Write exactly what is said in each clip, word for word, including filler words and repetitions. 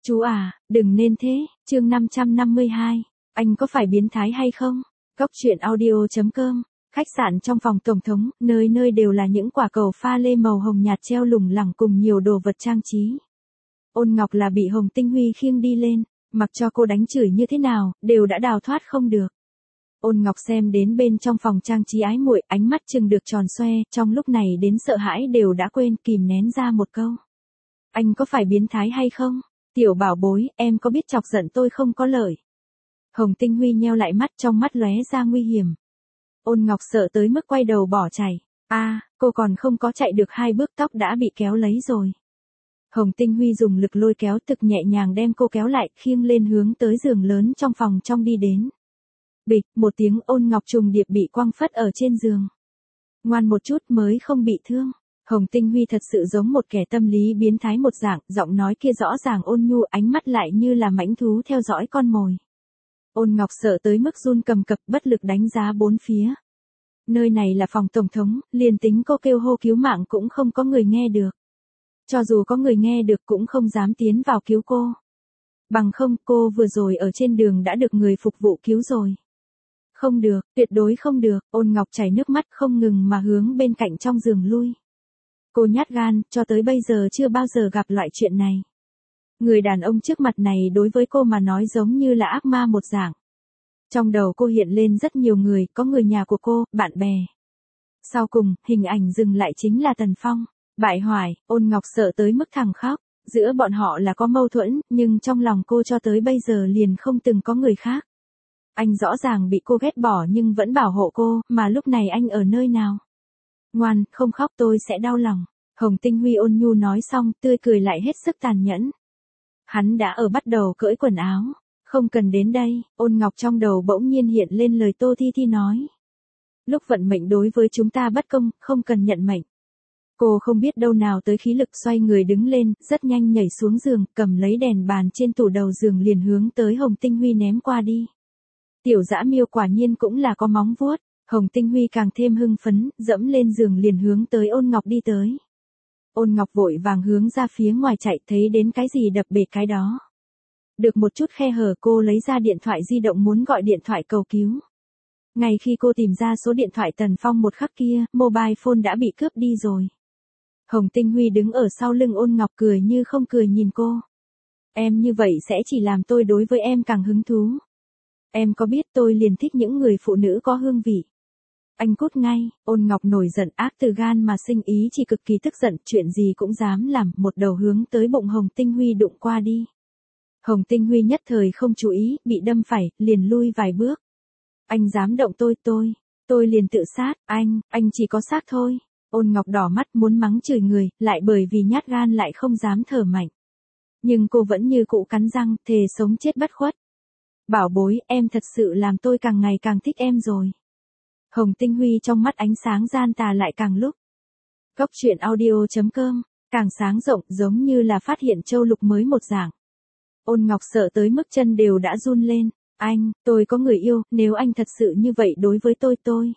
Chú à, đừng nên thế, chương năm trăm năm mươi hai, anh có phải biến thái hay không? Cốc truyện audio chấm com, khách sạn trong phòng tổng thống, nơi nơi đều là những quả cầu pha lê màu hồng nhạt treo lủng lẳng cùng nhiều đồ vật trang trí. Ôn Ngọc là bị Hồng Tinh Huy khiêng đi lên, mặc cho cô đánh chửi như thế nào, đều đã đào thoát không được. Ôn Ngọc xem đến bên trong phòng trang trí ái muội, ánh mắt trừng được tròn xoe, trong lúc này đến sợ hãi đều đã quên, kìm nén ra một câu. Anh có phải biến thái hay không? Tiểu bảo bối, em có biết chọc giận tôi không có lợi. Hồng Tinh Huy nheo lại mắt, trong mắt lóe ra nguy hiểm. Ôn Ngọc sợ tới mức quay đầu bỏ chạy. A, à, cô còn không có chạy được hai bước tóc đã bị kéo lấy rồi. Hồng Tinh Huy dùng lực lôi kéo thực nhẹ nhàng đem cô kéo lại, khiêng lên hướng tới giường lớn trong phòng trong đi đến. Bịch, một tiếng Ôn Ngọc trùng điệp bị quăng phất ở trên giường. Ngoan một chút mới không bị thương. Hồng Tinh Huy thật sự giống một kẻ tâm lý biến thái một dạng, giọng nói kia rõ ràng ôn nhu, ánh mắt lại như là mãnh thú theo dõi con mồi. Ôn Ngọc sợ tới mức run cầm cập, bất lực đánh giá bốn phía. Nơi này là phòng tổng thống, liền tính cô kêu hô cứu mạng cũng không có người nghe được. Cho dù có người nghe được cũng không dám tiến vào cứu cô. Bằng không, cô vừa rồi ở trên đường đã được người phục vụ cứu rồi. Không được, tuyệt đối không được, Ôn Ngọc chảy nước mắt không ngừng mà hướng bên cạnh trong giường lui. Cô nhát gan, cho tới bây giờ chưa bao giờ gặp loại chuyện này. Người đàn ông trước mặt này đối với cô mà nói giống như là ác ma một dạng. Trong đầu cô hiện lên rất nhiều người, có người nhà của cô, bạn bè. Sau cùng, hình ảnh dừng lại chính là Tần Phong. Bại hoại, Ôn Ngọc sợ tới mức thẳng khóc. Giữa bọn họ là có mâu thuẫn, nhưng trong lòng cô cho tới bây giờ liền không từng có người khác. Anh rõ ràng bị cô ghét bỏ nhưng vẫn bảo hộ cô, mà lúc này anh ở nơi nào? Ngoan, không khóc tôi sẽ đau lòng. Hồng Tinh Huy ôn nhu nói xong, tươi cười lại hết sức tàn nhẫn. Hắn đã ở bắt đầu cởi quần áo. Không cần đến đây, Ôn Ngọc trong đầu bỗng nhiên hiện lên lời Tô Thi Thi nói. Lúc vận mệnh đối với chúng ta bất công, không cần nhận mệnh. Cô không biết đâu nào tới khí lực xoay người đứng lên, rất nhanh nhảy xuống giường, cầm lấy đèn bàn trên tủ đầu giường liền hướng tới Hồng Tinh Huy ném qua đi. Tiểu dã miêu quả nhiên cũng là có móng vuốt. Hồng Tinh Huy càng thêm hưng phấn, dẫm lên giường liền hướng tới Ôn Ngọc đi tới. Ôn Ngọc vội vàng hướng ra phía ngoài chạy, thấy đến cái gì đập bể cái đó. Được một chút khe hở cô lấy ra điện thoại di động muốn gọi điện thoại cầu cứu. Ngay khi cô tìm ra số điện thoại Tần Phong một khắc kia, mobile phone đã bị cướp đi rồi. Hồng Tinh Huy đứng ở sau lưng Ôn Ngọc cười như không cười nhìn cô. Em như vậy sẽ chỉ làm tôi đối với em càng hứng thú. Em có biết tôi liền thích những người phụ nữ có hương vị. Anh cút ngay, Ôn Ngọc nổi giận ác từ gan mà sinh ý chỉ cực kỳ tức giận, chuyện gì cũng dám làm, một đầu hướng tới bụng Hồng Tinh Huy đụng qua đi. Hồng Tinh Huy nhất thời không chú ý, bị đâm phải, liền lui vài bước. Anh dám động tôi, tôi, tôi liền tự sát, anh, anh chỉ có xác thôi. Ôn Ngọc đỏ mắt muốn mắng chửi người, lại bởi vì nhát gan lại không dám thở mạnh. Nhưng cô vẫn như cũ cắn răng, thề sống chết bất khuất. Bảo bối, em thật sự làm tôi càng ngày càng thích em rồi. Hồng Tinh Huy trong mắt ánh sáng gian tà lại càng lúc. Cốc truyện audio chấm com, càng sáng rộng giống như là phát hiện châu lục mới một dạng. Ôn Ngọc sợ tới mức chân đều đã run lên. Anh, tôi có người yêu, nếu anh thật sự như vậy đối với tôi tôi.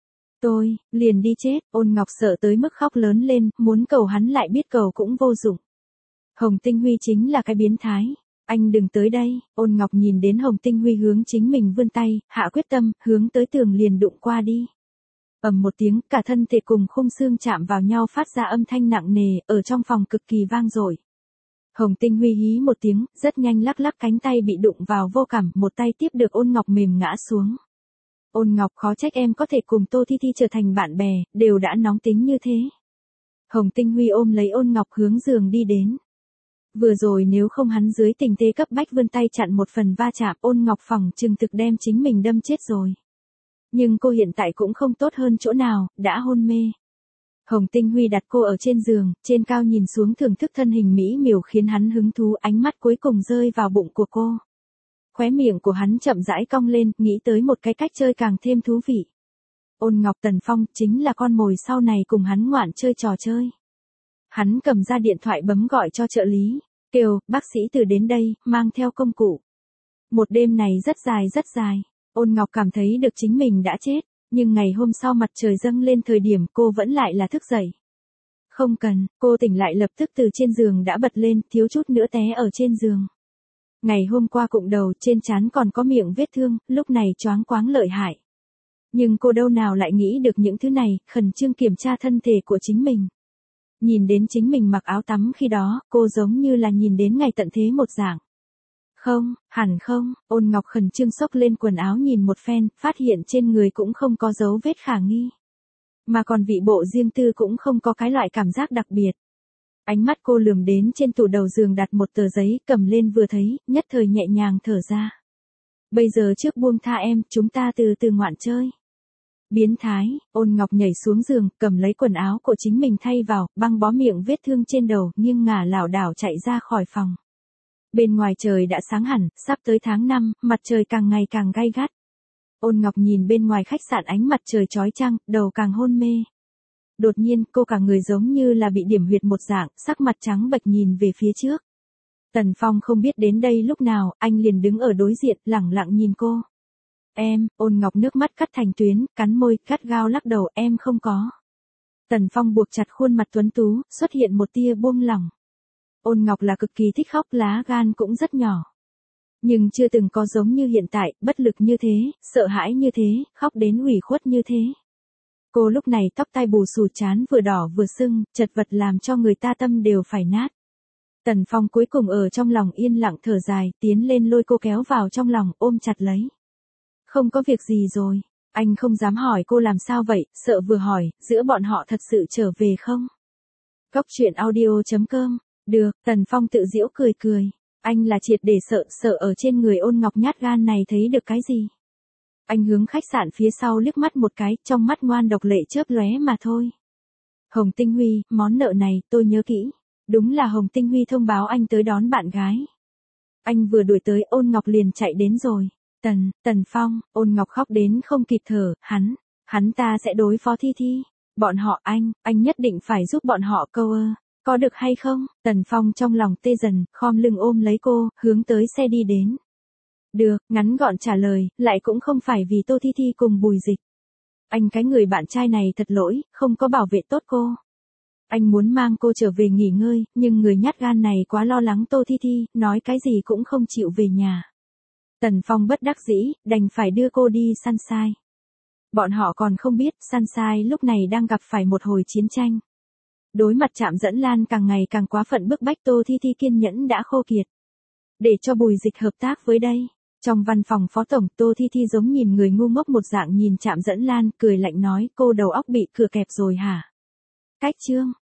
Tôi, liền đi chết, Ôn Ngọc sợ tới mức khóc lớn lên, muốn cầu hắn lại biết cầu cũng vô dụng. Hồng Tinh Huy chính là cái biến thái. Anh đừng tới đây, Ôn Ngọc nhìn đến Hồng Tinh Huy hướng chính mình vươn tay, hạ quyết tâm, hướng tới tường liền đụng qua đi. Ầm một tiếng, cả thân thể cùng khung xương chạm vào nhau phát ra âm thanh nặng nề, ở trong phòng cực kỳ vang dội. Hồng Tinh Huy hí một tiếng, rất nhanh lắc lắc cánh tay bị đụng vào vô cảm, một tay tiếp được Ôn Ngọc mềm ngã xuống. Ôn Ngọc khó trách em có thể cùng Tô Thi Thi trở thành bạn bè, đều đã nóng tính như thế. Hồng Tinh Huy ôm lấy Ôn Ngọc hướng giường đi đến. Vừa rồi nếu không hắn dưới tình thế cấp bách vươn tay chặn một phần va chạm, Ôn Ngọc phỏng chừng thực đem chính mình đâm chết rồi. Nhưng cô hiện tại cũng không tốt hơn chỗ nào, đã hôn mê. Hồng Tinh Huy đặt cô ở trên giường, trên cao nhìn xuống thưởng thức thân hình mỹ miều khiến hắn hứng thú, ánh mắt cuối cùng rơi vào bụng của cô. Khóe miệng của hắn chậm rãi cong lên, nghĩ tới một cái cách chơi càng thêm thú vị. Ôn Ngọc Tần Phong chính là con mồi sau này cùng hắn ngoạn chơi trò chơi. Hắn cầm ra điện thoại bấm gọi cho trợ lý, kêu, bác sĩ từ đến đây, mang theo công cụ. Một đêm này rất dài rất dài, Ôn Ngọc cảm thấy được chính mình đã chết, nhưng ngày hôm sau mặt trời dâng lên thời điểm cô vẫn lại là thức dậy. Không cần, cô tỉnh lại lập tức từ trên giường đã bật lên, thiếu chút nữa té ở trên giường. Ngày hôm qua cụng đầu, trên trán còn có miệng vết thương, lúc này choáng quáng lợi hại. Nhưng cô đâu nào lại nghĩ được những thứ này, khẩn trương kiểm tra thân thể của chính mình. Nhìn đến chính mình mặc áo tắm khi đó, cô giống như là nhìn đến ngày tận thế một dạng. Không, hẳn không, Ôn Ngọc khẩn trương xốc lên quần áo nhìn một phen, phát hiện trên người cũng không có dấu vết khả nghi. Mà còn vị bộ riêng tư cũng không có cái loại cảm giác đặc biệt. Ánh mắt cô lườm đến trên tủ đầu giường đặt một tờ giấy, cầm lên vừa thấy, nhất thời nhẹ nhàng thở ra. Bây giờ trước buông tha em, chúng ta từ từ ngoạn chơi. Biến thái, Ôn Ngọc nhảy xuống giường, cầm lấy quần áo của chính mình thay vào, băng bó miệng vết thương trên đầu, nghiêng ngả lảo đảo chạy ra khỏi phòng. Bên ngoài trời đã sáng hẳn, sắp tới tháng năm, mặt trời càng ngày càng gay gắt. Ôn Ngọc nhìn bên ngoài khách sạn ánh mặt trời chói chang, đầu càng hôn mê. Đột nhiên, cô cả người giống như là bị điểm huyệt một dạng, sắc mặt trắng bệch nhìn về phía trước. Tần Phong không biết đến đây lúc nào, anh liền đứng ở đối diện, lẳng lặng nhìn cô. Em, Ôn Ngọc nước mắt cắt thành tuyến, cắn môi, gắt gao lắc đầu, em không có. Tần Phong buộc chặt khuôn mặt tuấn tú, xuất hiện một tia buông lỏng. Ôn Ngọc là cực kỳ thích khóc, lá gan cũng rất nhỏ. Nhưng chưa từng có giống như hiện tại, bất lực như thế, sợ hãi như thế, khóc đến ủy khuất như thế. Cô lúc này tóc tai bù xù, trán vừa đỏ vừa sưng, chật vật làm cho người ta tâm đều phải nát. Tần Phong cuối cùng ở trong lòng yên lặng thở dài, tiến lên lôi cô kéo vào trong lòng, ôm chặt lấy. Không có việc gì rồi, anh không dám hỏi cô làm sao vậy, sợ vừa hỏi, giữa bọn họ thật sự trở về không? Góc truyện audio chấm com, được, Tần Phong tự giễu cười cười. Anh là triệt để sợ, sợ ở trên người Ôn Ngọc nhát gan này thấy được cái gì. Anh hướng khách sạn phía sau liếc mắt một cái, trong mắt ngoan độc lệ chớp lóe mà thôi. Hồng Tinh Huy, món nợ này, tôi nhớ kỹ. Đúng là Hồng Tinh Huy thông báo anh tới đón bạn gái. Anh vừa đuổi tới, Ôn Ngọc liền chạy đến rồi. Tần, Tần Phong, Ôn Ngọc khóc đến không kịp thở, hắn, hắn ta sẽ đối phó Thi Thi. Bọn họ anh, anh nhất định phải giúp bọn họ câu ơ. Có được hay không? Tần Phong trong lòng tê dần, khom lưng ôm lấy cô, hướng tới xe đi đến. Được, ngắn gọn trả lời, lại cũng không phải vì Tô Thi Thi cùng Bùi Dịch. Anh cái người bạn trai này thật lỗi, không có bảo vệ tốt cô. Anh muốn mang cô trở về nghỉ ngơi, nhưng người nhát gan này quá lo lắng Tô Thi Thi, nói cái gì cũng không chịu về nhà. Tần Phong bất đắc dĩ, đành phải đưa cô đi Sunshine. Bọn họ còn không biết, Sunshine lúc này đang gặp phải một hồi chiến tranh. Đối mặt Trạm Dẫn Lan càng ngày càng quá phận bức bách, Tô Thi Thi kiên nhẫn đã khô kiệt. Để cho Bùi Dịch hợp tác với đây. Trong văn phòng phó tổng, Tô Thi Thi giống nhìn người ngu ngốc một dạng nhìn Trạm Dẫn Lan, cười lạnh nói, cô đầu óc bị cửa kẹp rồi hả? Cách chương.